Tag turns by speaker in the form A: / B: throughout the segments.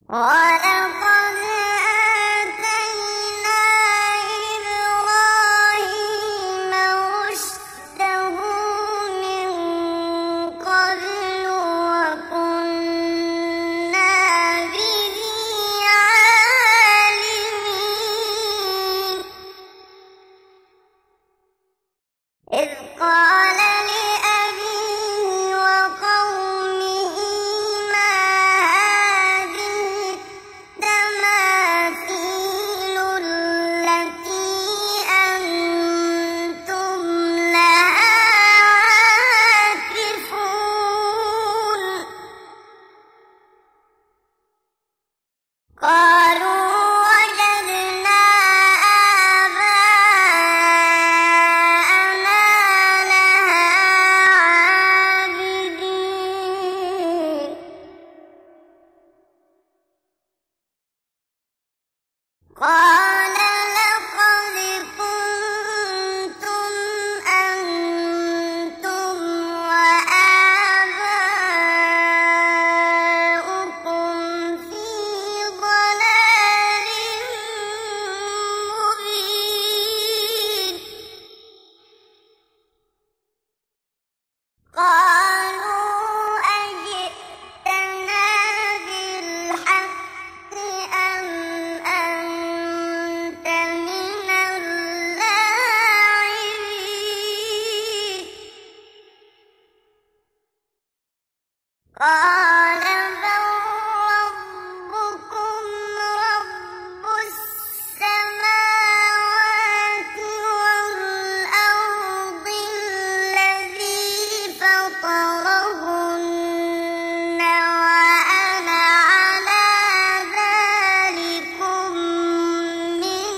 A: وَلَقَدْ آتَيْنَا إِبْرَاهِيمَ رُشْدَهُ مِن قَبْلُ وَكُنَّا بِهِ عَالِمِينَ إِذْ قَالَ لِأَبِيهِ وَقَوْمِهِ مَا هَٰذِهِ التَّمَاثِيلُ الَّتِي أَنتُمْ لَهَا عَاكِفُونَ قَالُوا وَجَدْنَا آبَاءَنَا لَهَا عَابِدِينَ قَالَ لَقَدْ كُنتُمْ أَنتُمْ وَآبَاؤُكُمْ فِي ضَلَالٍ مُّبِينٍ قَالُوا أَجِئْتَنَا بِالْحَقِّ أَمْ أَنتَ مِنَ اللاعبين قَالَ بَل رَّبُّكُمْ رَبُّ السَّمَاوَاتِ وَالْأَرْضِ الَّذِي فَطَرَهُنَّ وَأَنَا عَلَىٰ ذَٰلِكُم مِّنَ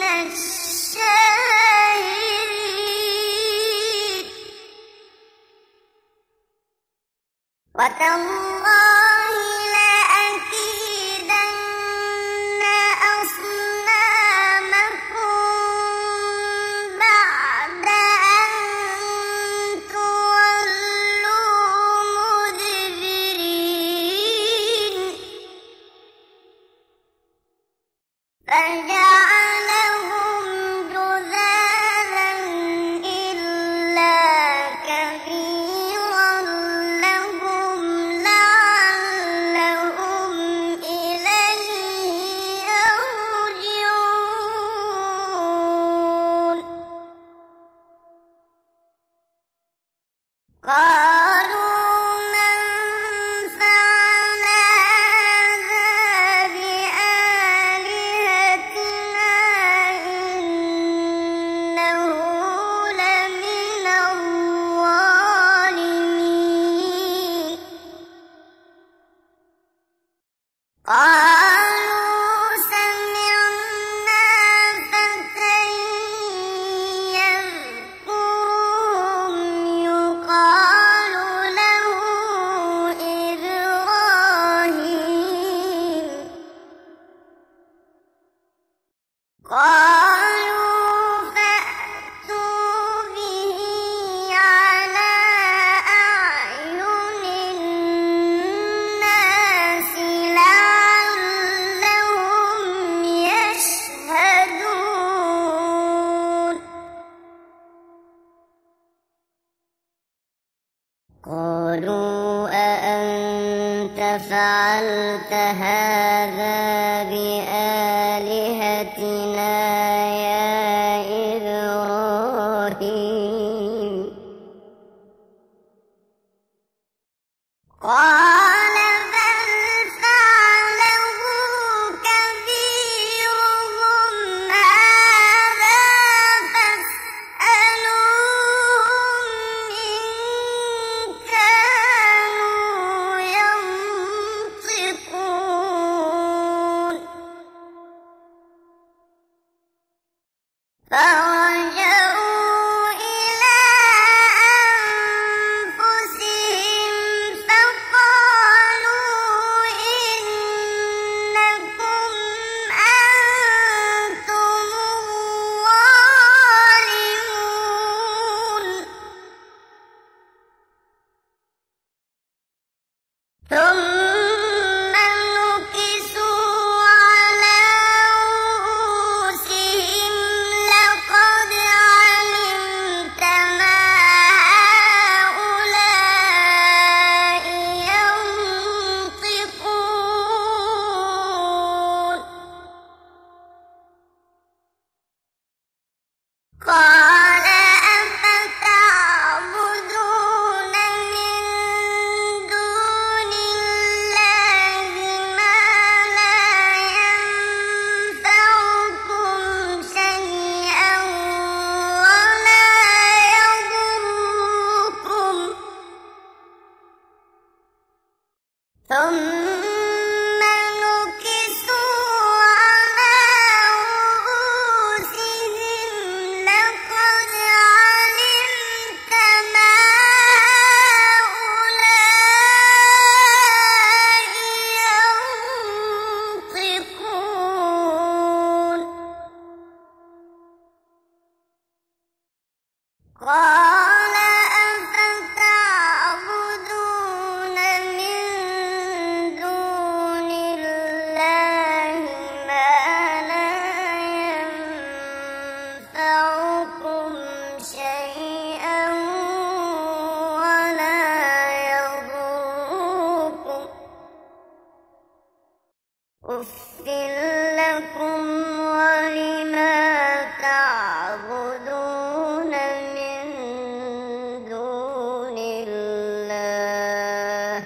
A: الشَّاهِدِينَ وَتَاللَّهِ لَأَكِيدَنَّ أَصْنَامَكُم بَعْدَ أَن تُوَلُّوا مُدْبِرِينَ فَجَعَلَهُمْ جُذَاذًا إِلَّا كَبِيرًا لَّهُمْ لَعَلَّهُمْ إِلَيْهِ يَرْجِعُونَ قَالُوا مَن فَعَلَ هَٰذَا بِآلِهَتِنَا إِنَّهُ لَمِنَ الظَّالِمِينَ قَالُوا سَمِعْنَا فَتًى يَذْكُرُهُمْ يُقَالُ لَهُ إِبْرَاهِيمُ قَالُوا فَأْتُوا بِهِ عَلَىٰ أَعْيُنِ النَّاسِ لَعَلَّهُمْ يَشْهَدُونَ قَالُوا أَأَنتَ فَعَلْتَ هَٰذَا بِآلِهَتِنَا يَا إِبْرَاهِيمُ قَالَ بَلْ فَعَلَهُ كَبِيرُهُمْ هَٰذَا فَاسْأَلُوهُمْ إِن كَانُوا يَنطِقُونَ أُفٍّ لكم ولما تعبدون من دون الله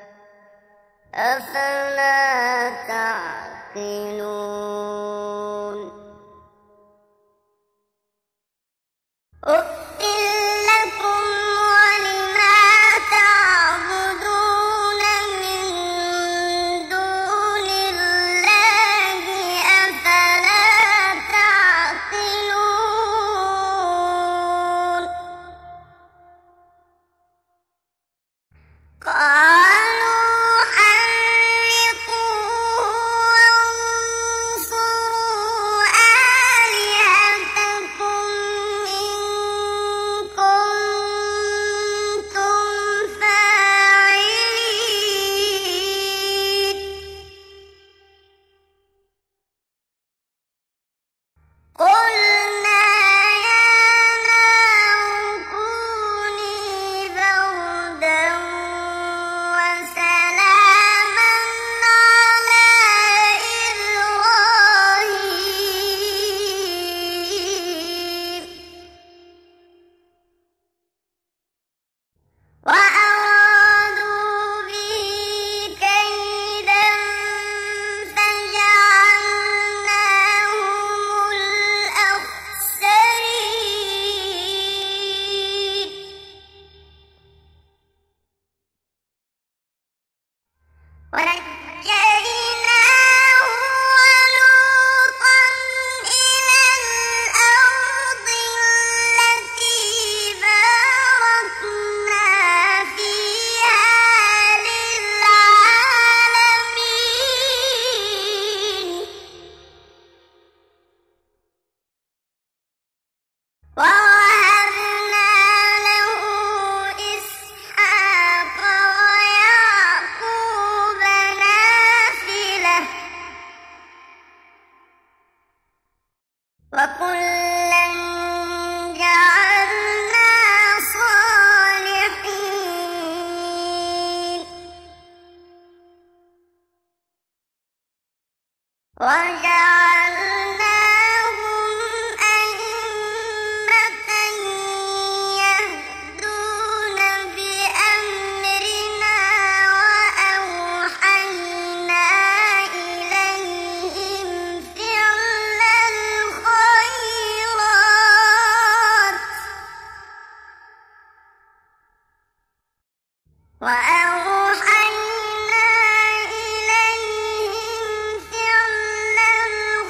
A: أفلا تعقلون أُفٍّ لكم ولما تعبدون من دون الله أفلا تعقلون قالوا حرقوه وانصروا آلهتكم إن كنتم فاعلين قلنا يا نار كوني بردا وسلاما على إبراهيم وأرادوا به كيدا فجعلناهم الأخسرين ونجيناه ولوطا إلى الأرض التي باركنا فيها للعالمين ووهبنا له إسحاق ويعقوب نافلة وكلا جعلنا صالحين وجعلناهم أئمة يهدون بأمرنا وأوحينا إليهم فعل الخيرات وأوحينا إليهم فعل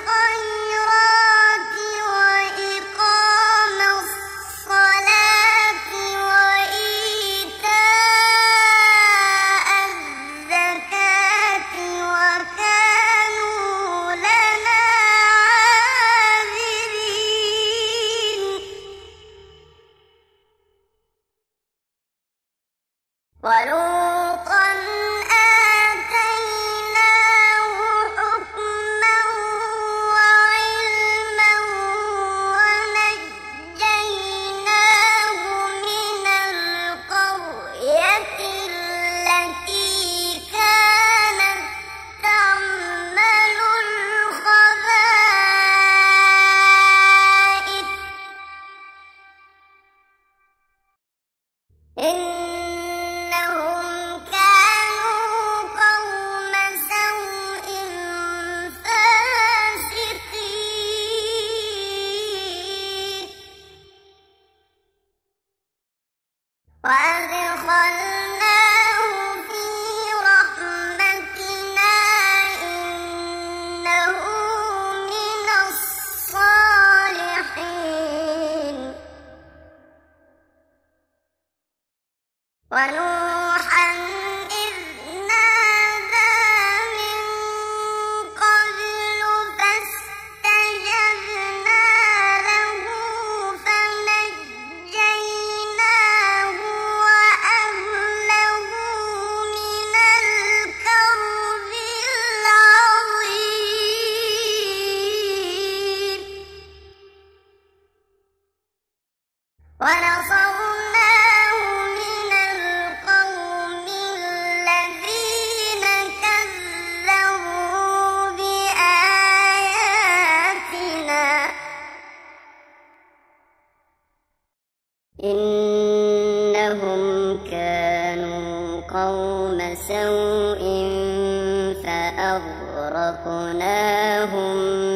A: فأغرقناهم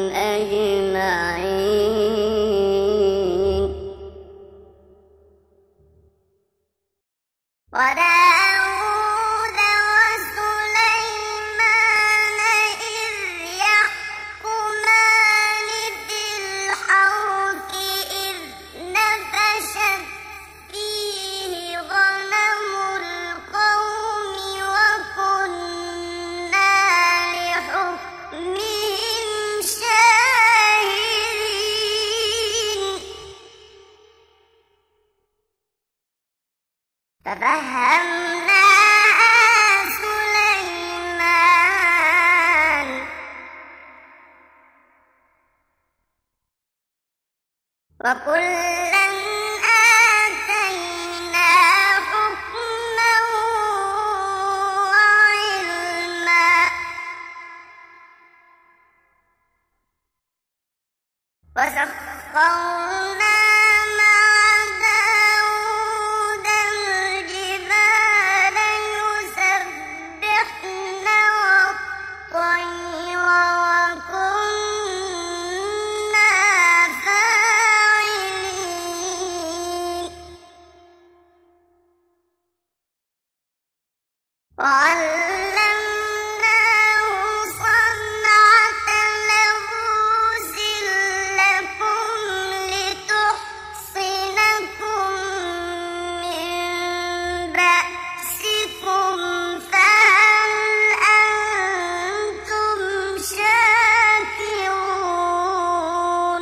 A: أجمعين. وداود وسليمان إذ يحكمان في الحرث إذ نفشت فيه غنم القوم وكنا لحكمهم شاهدين. ففهمناها سليمان وكلا آتينا حكما وعلما وسخرنا مع داود الجبال يسبحن والطير وكنا فاعلين. وعلمناه صنعة لبوس لكم لتحصنكم من بأسكم فهل أنتم شاكرون.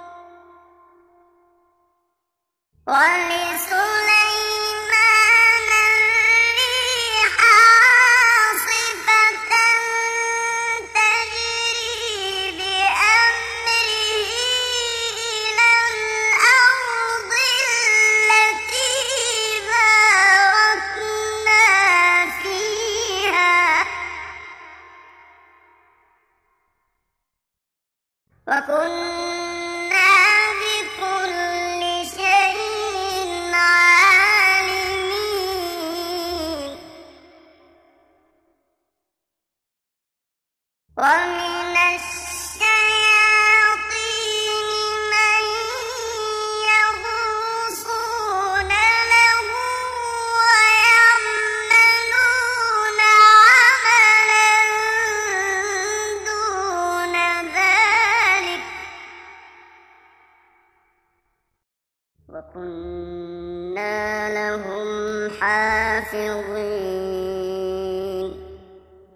A: ولسليمان الريح عاصفة تجري بأمره إلى الأرض التي باركنا فيها وكنا بكل شيء عالمين. ومن الشياطين من يغوصون له ويعملون عملا دون ذلك وكنا لهم حافظين.